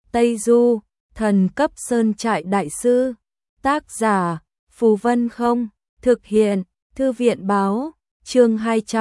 Tây Du, thần cấp sơn trại đại sư. Tác giả, Phù Vân Không. Thực hiện, Thư viện báo. Chương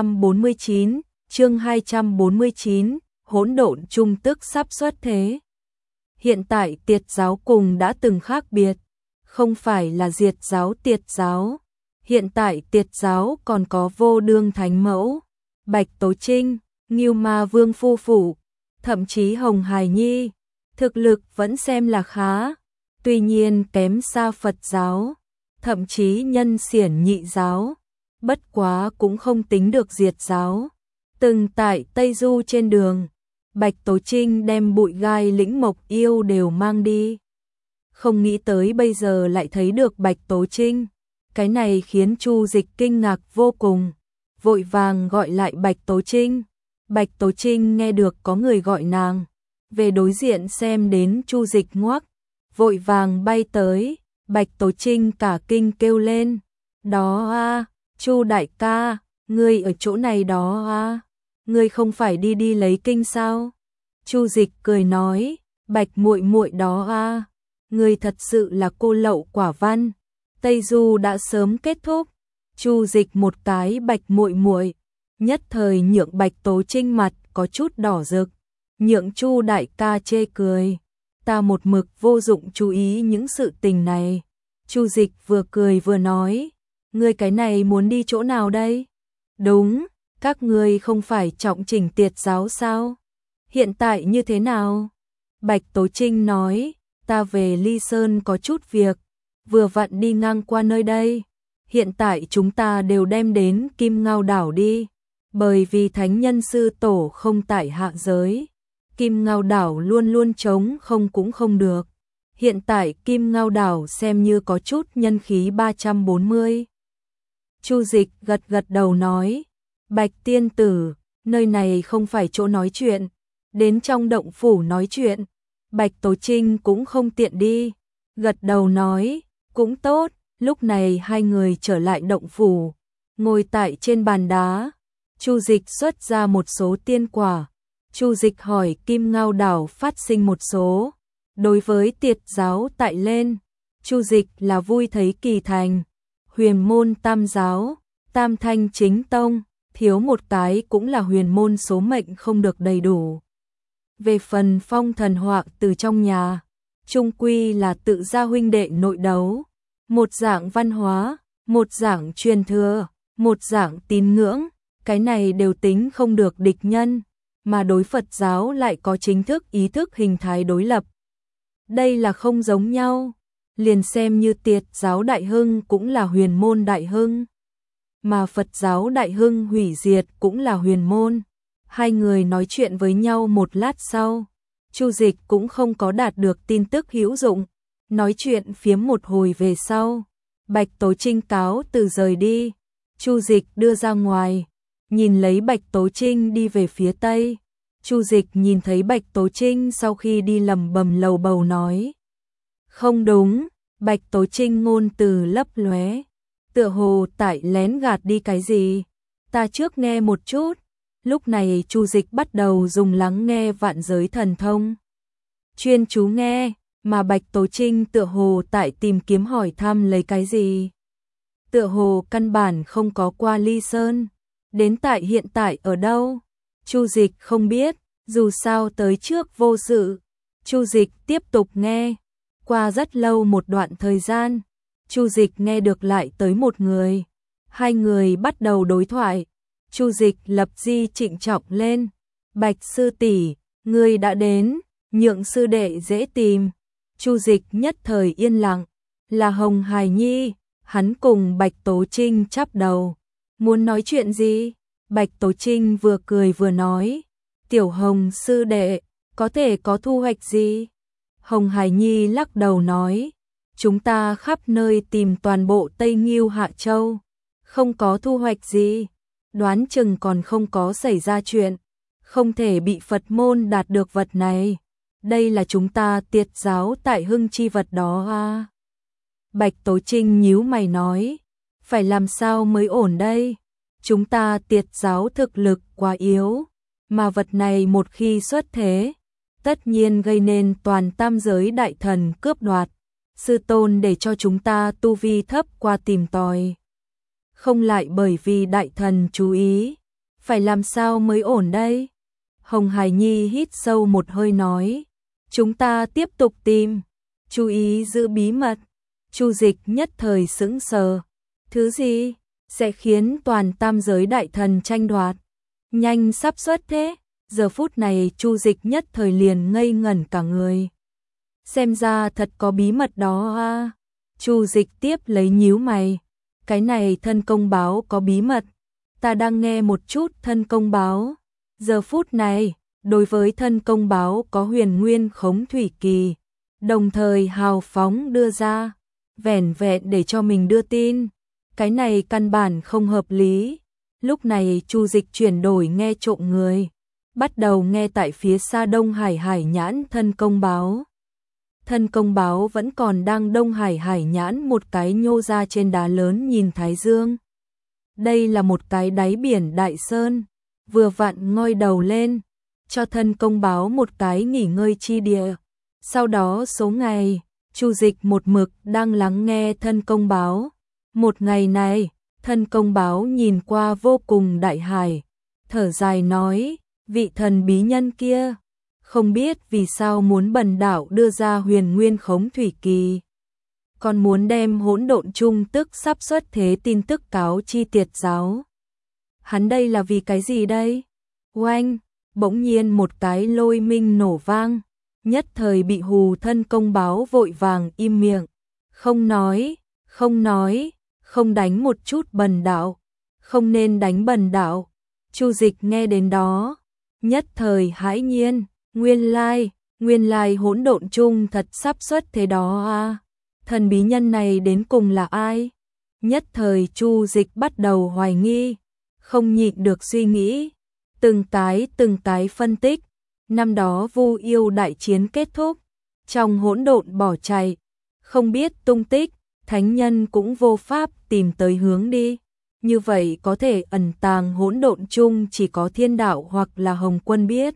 249, hỗn độn trung tức sắp xuất thế. Hiện tại Tiệt giáo cùng đã từng khác biệt, không phải là Diệt giáo Tiệt giáo. Hiện tại Tiệt giáo còn có Vô Đương Thánh Mẫu, Bạch Tố Trinh, Ngưu Ma Vương phu phụ, thậm chí Hồng Hải Nhi, thực lực vẫn xem là khá, tuy nhiên kém xa Phật giáo, thậm chí Nhân Xiển Nhị giáo, bất quá cũng không tính được Diệt giáo. Từng tại Tây Du trên đường, Bạch Tố Trinh đem Bụi Gai Lĩnh Mộc Yêu đều mang đi. Không nghĩ tới bây giờ lại thấy được Bạch Tố Trinh, cái này khiến Chu Dịch kinh ngạc vô cùng, vội vàng gọi lại Bạch Tố Trinh. Bạch Tố Trinh nghe được có người gọi nàng, về đối diện xem đến Chu Dịch ngoác, vội vàng bay tới. Bạch Tố Trinh cả kinh kêu lên, đó a, Chu đại ca, ngươi ở chỗ này đó a, ngươi không phải đi lấy kinh sao? Chu Dịch cười nói, Bạch muội muội đó a, ngươi thật sự là cô lậu quả văn. Tây Du đã sớm kết thúc. Chu Dịch một cái Bạch muội muội, nhất thời nhượng Bạch Tố Trinh mặt có chút đỏ rực, nhượng Chu đại ca chê cười. Ta một mực vô dụng chú ý những sự tình này. Chu Dịch vừa cười vừa nói, ngươi cái này muốn đi chỗ nào đây? Đúng, các ngươi không phải trọng chỉnh Tiệt giáo sao? Hiện tại như thế nào? Bạch Tố Trinh nói, ta về Ly Sơn có chút việc, vừa vặn đi ngang qua nơi đây. Hiện tại chúng ta đều đem đến Kim Ngao đảo đi, bởi vì Thánh Nhân Sư Tổ không tại hạ giới. Kim Ngao đảo luôn luôn trống không cũng không được. Hiện tại Kim Ngao đảo xem như có chút nhân khí 340. Chu Dịch gật đầu nói, Bạch tiên tử, nơi này không phải chỗ nói chuyện, đến trong động phủ nói chuyện. Bạch Tố Trinh cũng không tiện đi, gật đầu nói, cũng tốt. Lúc này hai người trở lại động phủ, ngồi tại trên bàn đá. Chu Dịch xuất ra một số tiên quả. Chu Dịch hỏi Kim Ngao đảo phát sinh một số. Đối với Tiệt giáo tại lên, Chu Dịch là vui thấy kỳ thành. Huyền môn tam giáo, tam thanh chính tông, thiếu một cái cũng là huyền môn số mệnh không được đầy đủ. Về phần phong thần họa từ trong nhà, chung quy là tự gia huynh đệ nội đấu. Một dạng văn hóa, một dạng truyền thừa, một dạng tín ngưỡng, cái này đều tính không được địch nhân, mà đối Phật giáo lại có chính thức ý thức hình thái đối lập. Đây là không giống nhau, liền xem như Tiệt giáo đại hưng cũng là huyền môn đại hưng, mà Phật giáo đại hưng hủy diệt cũng là huyền môn. Hai người nói chuyện với nhau một lát sau, Chu Dịch cũng không có đạt được tin tức hữu dụng. Nói chuyện phiếm một hồi về sau, Bạch Tố Trinh cáo từ rời đi. Chu Dịch đưa ra ngoài, nhìn lấy Bạch Tố Trinh đi về phía tây. Chu Dịch nhìn thấy Bạch Tố Trinh sau khi đi lẩm bẩm lầu bầu nói, không đúng. Bạch Tố Trinh ngôn từ lấp lóe, tựa hồ tại lén gạt đi cái gì. Ta trước nghe một chút. Lúc này Chu Dịch bắt đầu dùng lắng nghe vạn giới thần thông, chuyên chú nghe. Mà Bạch Tố Trinh tựa hồ tại tìm kiếm hỏi thăm lấy cái gì. Tựa hồ căn bản không có qua Ly Sơn. Đến tại hiện tại ở đâu? Chu Dịch không biết, dù sao tới trước vô sự. Chu Dịch tiếp tục nghe. Qua rất lâu một đoạn thời gian, Chu Dịch nghe được lại tới một người. Hai người bắt đầu đối thoại. Chu Dịch lập di trịnh trọng lên. Bạch sư tỷ, ngươi đã đến, nhượng sư đệ dễ tìm. Chu Dịch nhất thời yên lặng, là Hồng Hải Nhi. Hắn cùng Bạch Tố Trinh chắp đầu. Muốn nói chuyện gì? Bạch Tố Trinh vừa cười vừa nói, Tiểu Hồng sư đệ, có thể có thu hoạch gì? Hồng Hải Nhi lắc đầu nói, chúng ta khắp nơi tìm toàn bộ Tây Ngưu Hạ Châu, không có thu hoạch gì, đoán chừng còn không có xảy ra chuyện, không thể bị Phật môn đạt được vật này. Đây là chúng ta Tiệt giáo tại hưng chi vật đó à? Bạch Tố Trinh nhíu mày nói, phải làm sao mới ổn đây? Chúng ta Tiệt giáo thực lực quá yếu, mà vật này một khi xuất thế, tất nhiên gây nên toàn tam giới đại thần cướp đoạt. Sư tôn để cho chúng ta tu vi thấp qua tìm tòi. Không lại bởi vì đại thần chú ý. Phải làm sao mới ổn đây? Hồng Hải Nhi hít sâu một hơi nói. Chúng ta tiếp tục tìm. Chú ý giữ bí mật. Chu Dịch nhất thời sững sờ. Thứ gì? Sẽ khiến toàn tam giới đại thần tranh đoạt. Nhanh sắp xuất thế. Giờ phút này Chu Dịch nhất thời liền ngây ngẩn cả người. Xem ra thật có bí mật đó à. Chu Dịch tiếp lấy nhíu mày. Cái này thân công báo có bí mật. Ta đang nghe một chút thân công báo. Giờ phút này, đối với thân công báo có huyền nguyên khống thủy kỳ. Đồng thời hào phóng đưa ra. Vẻn vẹn để cho mình đưa tin. Cái này căn bản không hợp lý. Lúc này Chu Dịch chuyển đổi nghe trộm người. Bắt đầu nghe tại phía xa Đông Hải Hải Nhãn thân công báo. Thân công báo vẫn còn đang Đông Hải Hải Nhãn một cái nhô ra trên đá lớn nhìn Thái Dương. Đây là một cái đáy biển đại sơn, vừa vặn ngoi đầu lên, cho thân công báo một cái nghỉ ngơi chi địa. Sau đó số ngày, Chu Dịch một mực đang lắng nghe thân công báo. Một ngày này, thân công báo nhìn qua vô cùng đại hải, thở dài nói, vị thần bí nhân kia, không biết vì sao muốn bần đạo đưa ra huyền nguyên khống thủy kỳ. Còn muốn đem hỗn độn chung tức sắp xuất thế tin tức cáo chi tiệt giáo. Hắn đây là vì cái gì đây? Oanh, bỗng nhiên một cái lôi minh nổ vang, nhất thời bị hù thân công báo vội vàng im miệng. Không nói, không đánh một chút bần đạo, không nên đánh bần đạo. Chu Dịch nghe đến đó, nhất thời hãi nhiên, nguyên lai hỗn độn chung thật sắp xuất thế đó à. Thần bí nhân này đến cùng là ai? Nhất thời Chu Dịch bắt đầu hoài nghi, không nhịn được suy nghĩ, từng cái phân tích. Năm đó Vu Yêu đại chiến kết thúc, trong hỗn độn bỏ chạy, không biết tung tích, thánh nhân cũng vô pháp tìm tới hướng đi. Như vậy có thể ẩn tàng hỗn độn chung chỉ có Thiên Đạo hoặc là Hồng Quân biết.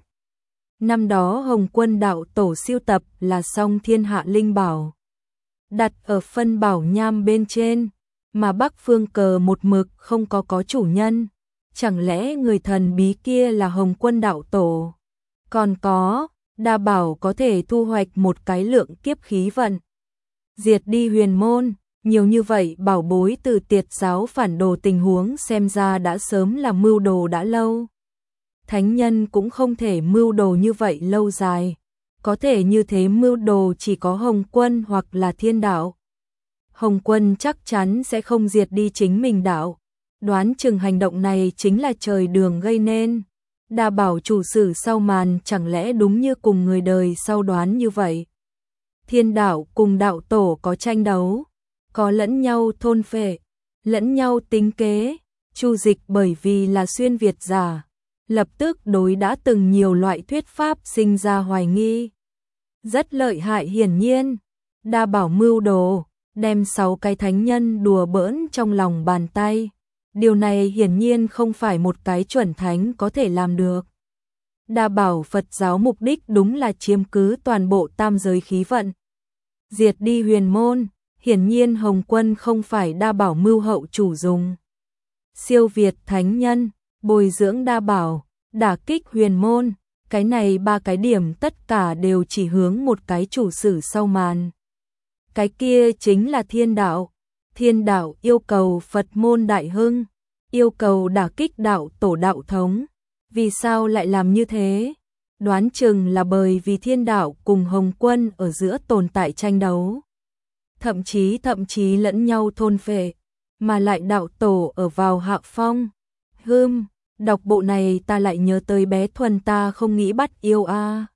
Năm đó Hồng Quân đạo tổ siêu tập là Song Thiên Hạ Linh Bảo, đặt ở phân bảo nham bên trên, mà Bắc Phương cờ một mực không có chủ nhân. Chẳng lẽ người thần bí kia là Hồng Quân đạo tổ? Còn có, đa bảo có thể thu hoạch một cái lượng kiếp khí vận. Diệt đi huyền môn, nhiều như vậy bảo bối từ tiệt giáo phản đồ tình huống xem ra đã sớm là mưu đồ đã lâu. Thánh nhân cũng không thể mưu đồ như vậy lâu dài. Có thể như thế mưu đồ chỉ có Hồng Quân hoặc là Thiên Đạo. Hồng Quân chắc chắn sẽ không diệt đi chính mình đạo. Đoán chừng hành động này chính là trời đường gây nên. Đa bảo chủ sử sau màn chẳng lẽ đúng như cùng người đời sau đoán như vậy. Thiên Đạo cùng đạo tổ có tranh đấu, có lẫn nhau thôn phệ, lẫn nhau tính kế. Chu Dịch bởi vì là xuyên Việt giả, lập tức đối đã từng nhiều loại thuyết pháp sinh ra hoài nghi. Rất lợi hại hiển nhiên, đa bảo mưu đồ, đem 6 cái thánh nhân đùa bỡn trong lòng bàn tay. Điều này hiển nhiên không phải một cái chuẩn thánh có thể làm được. Đa bảo Phật giáo mục đích đúng là chiếm cứ toàn bộ tam giới khí vận. Diệt đi huyền môn, hiển nhiên Hồng Quân không phải đa bảo mưu hậu chủ dùng. Siêu Việt thánh nhân, bồi dưỡng đa bảo, đả kích huyền môn, cái này 3 cái điểm tất cả đều chỉ hướng một cái chủ sử sau màn. Cái kia chính là Thiên Đạo. Thiên Đạo yêu cầu Phật môn đại hưng, yêu cầu đả kích đạo tổ đạo thống. Vì sao lại làm như thế? Đoán chừng là bởi vì Thiên Đạo cùng Hồng Quân ở giữa tồn tại tranh đấu. Thậm chí lẫn nhau thôn phệ, mà lại đạo tổ ở vào hạ phong. Đọc bộ này ta lại nhớ tới bé Thuần ta không nghĩ bắt yêu a.